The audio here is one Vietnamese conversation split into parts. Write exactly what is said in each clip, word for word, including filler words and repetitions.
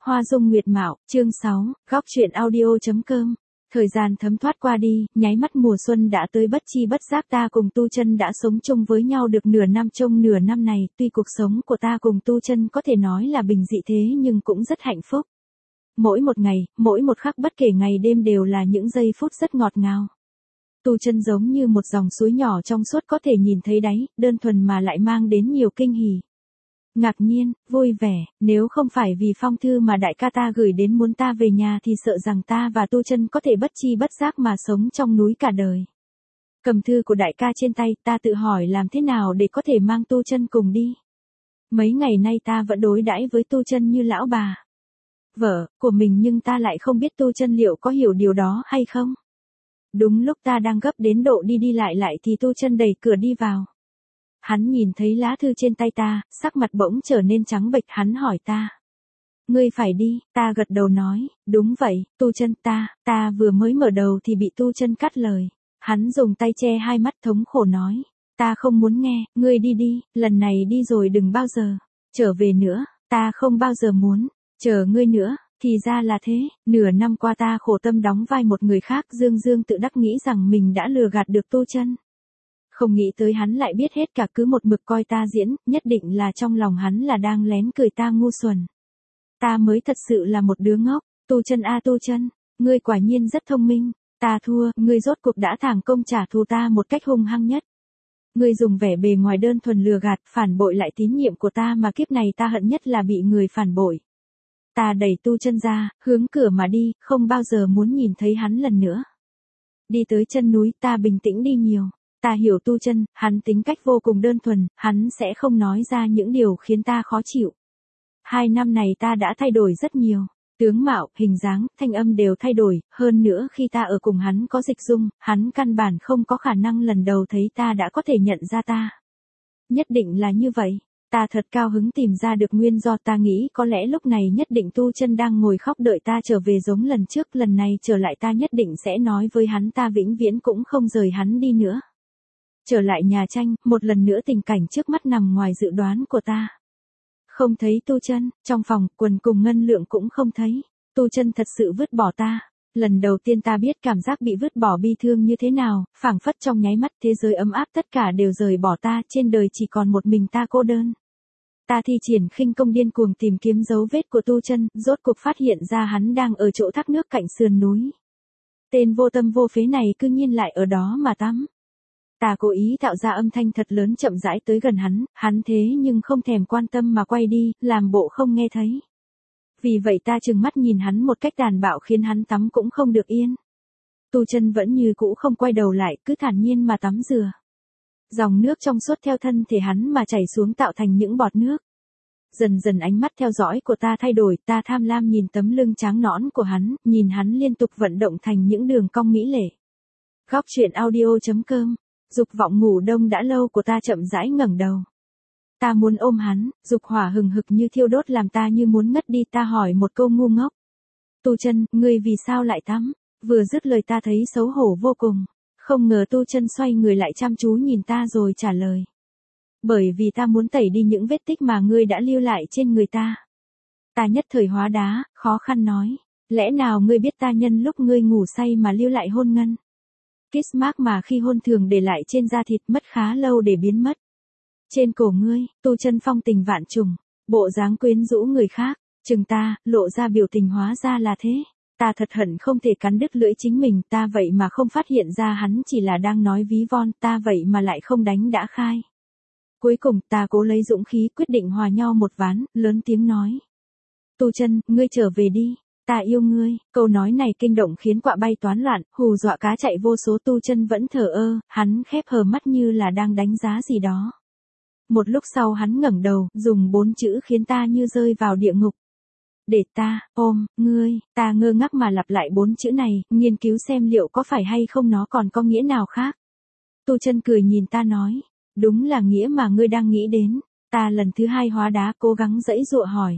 Hoa dung nguyệt mạo, chương sáu, góc truyện audio.com. Thời gian thấm thoát qua đi, nháy mắt mùa xuân đã tới, bất chi bất giác ta cùng Tu Chân đã sống chung với nhau được nửa năm. Trong nửa năm này, tuy cuộc sống của ta cùng Tu Chân có thể nói là bình dị thế nhưng cũng rất hạnh phúc. Mỗi một ngày, mỗi một khắc bất kể ngày đêm đều là những giây phút rất ngọt ngào. Tu Chân giống như một dòng suối nhỏ trong suốt có thể nhìn thấy đáy, đơn thuần mà lại mang đến nhiều kinh hỉ. Ngạc nhiên, vui vẻ, nếu không phải vì phong thư mà đại ca ta gửi đến muốn ta về nhà thì sợ rằng ta và Tu Chân có thể bất chi bất giác mà sống trong núi cả đời. Cầm thư của đại ca trên tay, ta tự hỏi làm thế nào để có thể mang Tu Chân cùng đi. Mấy ngày nay ta vẫn đối đãi với Tu Chân như lão bà vợ của mình, nhưng ta lại không biết Tu Chân liệu có hiểu điều đó hay không. Đúng lúc ta đang gấp đến độ đi đi lại lại thì Tu Chân đẩy cửa đi vào. Hắn nhìn thấy lá thư trên tay ta, sắc mặt bỗng trở nên trắng bệch, hắn hỏi ta. Ngươi phải đi, ta gật đầu nói, đúng vậy, Tu Chân, ta, ta vừa mới mở đầu thì bị Tu Chân cắt lời. Hắn dùng tay che hai mắt thống khổ nói, ta không muốn nghe, ngươi đi đi, lần này đi rồi đừng bao giờ trở về nữa, ta không bao giờ muốn chờ ngươi nữa. Thì ra là thế, nửa năm qua ta khổ tâm đóng vai một người khác, dương dương tự đắc nghĩ rằng mình đã lừa gạt được Tu Chân. Không nghĩ tới hắn lại biết hết cả, cứ một mực coi ta diễn, nhất định là trong lòng hắn là đang lén cười ta ngu xuẩn. Ta mới thật sự là một đứa ngốc. Tu Chân a Tu Chân, ngươi quả nhiên rất thông minh. Ta thua, ngươi rốt cuộc đã thảm công trả thù ta một cách hung hăng nhất. Ngươi dùng vẻ bề ngoài đơn thuần lừa gạt, phản bội lại tín nhiệm của ta, mà kiếp này ta hận nhất là bị người phản bội. Ta đẩy Tu Chân ra, hướng cửa mà đi, không bao giờ muốn nhìn thấy hắn lần nữa. Đi tới chân núi, ta bình tĩnh đi nhiều. Ta hiểu Tu Chân, hắn tính cách vô cùng đơn thuần, hắn sẽ không nói ra những điều khiến ta khó chịu. Hai năm này ta đã thay đổi rất nhiều. Tướng mạo, hình dáng, thanh âm đều thay đổi, hơn nữa khi ta ở cùng hắn có dịch dung, hắn căn bản không có khả năng lần đầu thấy ta đã có thể nhận ra ta. Nhất định là như vậy. Ta thật cao hứng tìm ra được nguyên do, ta nghĩ có lẽ lúc này nhất định Tu Chân đang ngồi khóc đợi ta trở về giống lần trước, lần này trở lại ta nhất định sẽ nói với hắn ta vĩnh viễn cũng không rời hắn đi nữa. Trở lại nhà tranh, một lần nữa tình cảnh trước mắt nằm ngoài dự đoán của ta. Không thấy Tu Chân, trong phòng, Quần cùng Ngân Lượng cũng không thấy. Tu Chân thật sự vứt bỏ ta. Lần đầu tiên ta biết cảm giác bị vứt bỏ bi thương như thế nào, phảng phất trong nháy mắt thế giới ấm áp tất cả đều rời bỏ ta, trên đời chỉ còn một mình ta cô đơn. Ta thi triển khinh công điên cuồng tìm kiếm dấu vết của Tu Chân, rốt cuộc phát hiện ra hắn đang ở chỗ thác nước cạnh sườn núi. Tên vô tâm vô phế này cư nhiên lại ở đó mà tắm. Ta cố ý tạo ra âm thanh thật lớn chậm rãi tới gần hắn, hắn thế nhưng không thèm quan tâm mà quay đi, làm bộ không nghe thấy. Vì vậy ta trừng mắt nhìn hắn một cách tàn bạo khiến hắn tắm cũng không được yên. Tu Chân vẫn như cũ không quay đầu lại, cứ thản nhiên mà tắm rửa. Dòng nước trong suốt theo thân thể hắn mà chảy xuống tạo thành những bọt nước. Dần dần ánh mắt theo dõi của ta thay đổi, ta tham lam nhìn tấm lưng trắng nõn của hắn, nhìn hắn liên tục vận động thành những đường cong mỹ lệ. Góc truyện audio.com. Dục vọng ngủ đông đã lâu của ta chậm rãi ngẩng đầu. Ta muốn ôm hắn, dục hỏa hừng hực như thiêu đốt làm ta như muốn ngất đi, ta hỏi một câu ngu ngốc. Tu Chân, ngươi vì sao lại tắm? Vừa dứt lời ta thấy xấu hổ vô cùng. Không ngờ Tu Chân xoay người lại chăm chú nhìn ta rồi trả lời. Bởi vì ta muốn tẩy đi những vết tích mà ngươi đã lưu lại trên người ta. Ta nhất thời hóa đá, khó khăn nói. Lẽ nào ngươi biết ta nhân lúc ngươi ngủ say mà lưu lại hôn ngân? Kiss mark mà khi hôn thường để lại trên da thịt, mất khá lâu để biến mất. Trên cổ ngươi, Tu Chân phong tình vạn trùng, bộ dáng quyến rũ người khác, chừng ta, lộ ra biểu tình hóa ra là thế. Ta thật hận không thể cắn đứt lưỡi chính mình, ta vậy mà không phát hiện ra hắn chỉ là đang nói ví von, ta vậy mà lại không đánh đã khai. Cuối cùng ta cố lấy dũng khí quyết định hòa nhau một ván, lớn tiếng nói. Tu Chân, ngươi trở về đi. Ta yêu ngươi, câu nói này kinh động khiến quạ bay toán loạn, hù dọa cá chạy vô số. Tu Chân vẫn thờ ơ, hắn khép hờ mắt như là đang đánh giá gì đó. Một lúc sau hắn ngẩng đầu, dùng bốn chữ khiến ta như rơi vào địa ngục. Để ta, ôm, ngươi, ta ngơ ngác mà lặp lại bốn chữ này, nghiên cứu xem liệu có phải hay không nó còn có nghĩa nào khác. Tu Chân cười nhìn ta nói, đúng là nghĩa mà ngươi đang nghĩ đến. Ta lần thứ hai hóa đá cố gắng giãy giụa hỏi.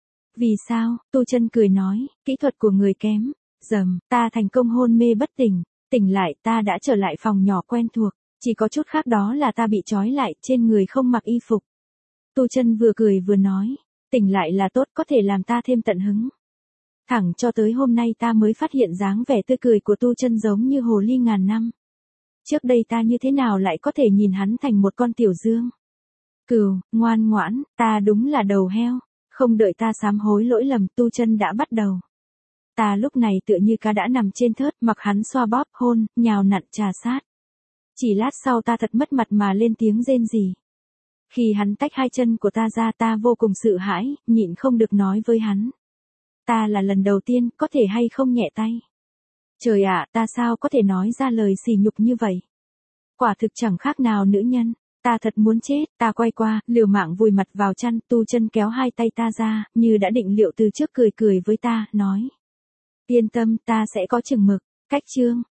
Vì sao? Tu Chân cười nói, kỹ thuật của người kém. Dầm, ta thành công hôn mê bất tỉnh. Tỉnh lại ta đã trở lại phòng nhỏ quen thuộc. Chỉ có chút khác đó là ta bị trói lại, trên người không mặc y phục. Tu Chân vừa cười vừa nói, Tỉnh lại là tốt, có thể làm ta thêm tận hứng. Thẳng cho tới hôm nay ta mới phát hiện dáng vẻ tươi cười của Tu Chân giống như hồ ly ngàn năm. Trước đây ta như thế nào lại có thể nhìn hắn thành một con tiểu dương. Cừu, ngoan ngoãn, ta đúng là đầu heo. Không đợi ta sám hối lỗi lầm, Tu Chân đã bắt đầu. Ta lúc này tựa như cá đã nằm trên thớt, mặc hắn xoa bóp, hôn, nhào nặn trà sát. Chỉ lát sau ta thật mất mặt mà lên tiếng rên rỉ. Khi hắn tách hai chân của ta ra, ta vô cùng sợ hãi, nhịn không được nói với hắn. Ta là lần đầu tiên, có thể hay không nhẹ tay. Trời ạ, ta sao có thể nói ra lời sỉ nhục như vậy? Quả thực chẳng khác nào nữ nhân. Ta thật muốn chết, ta quay qua, liều mạng vùi mặt vào chăn, Tu Chân kéo hai tay ta ra, như đã định liệu từ trước, cười cười với ta, nói. Yên tâm, ta sẽ có chừng mực. Cách chương.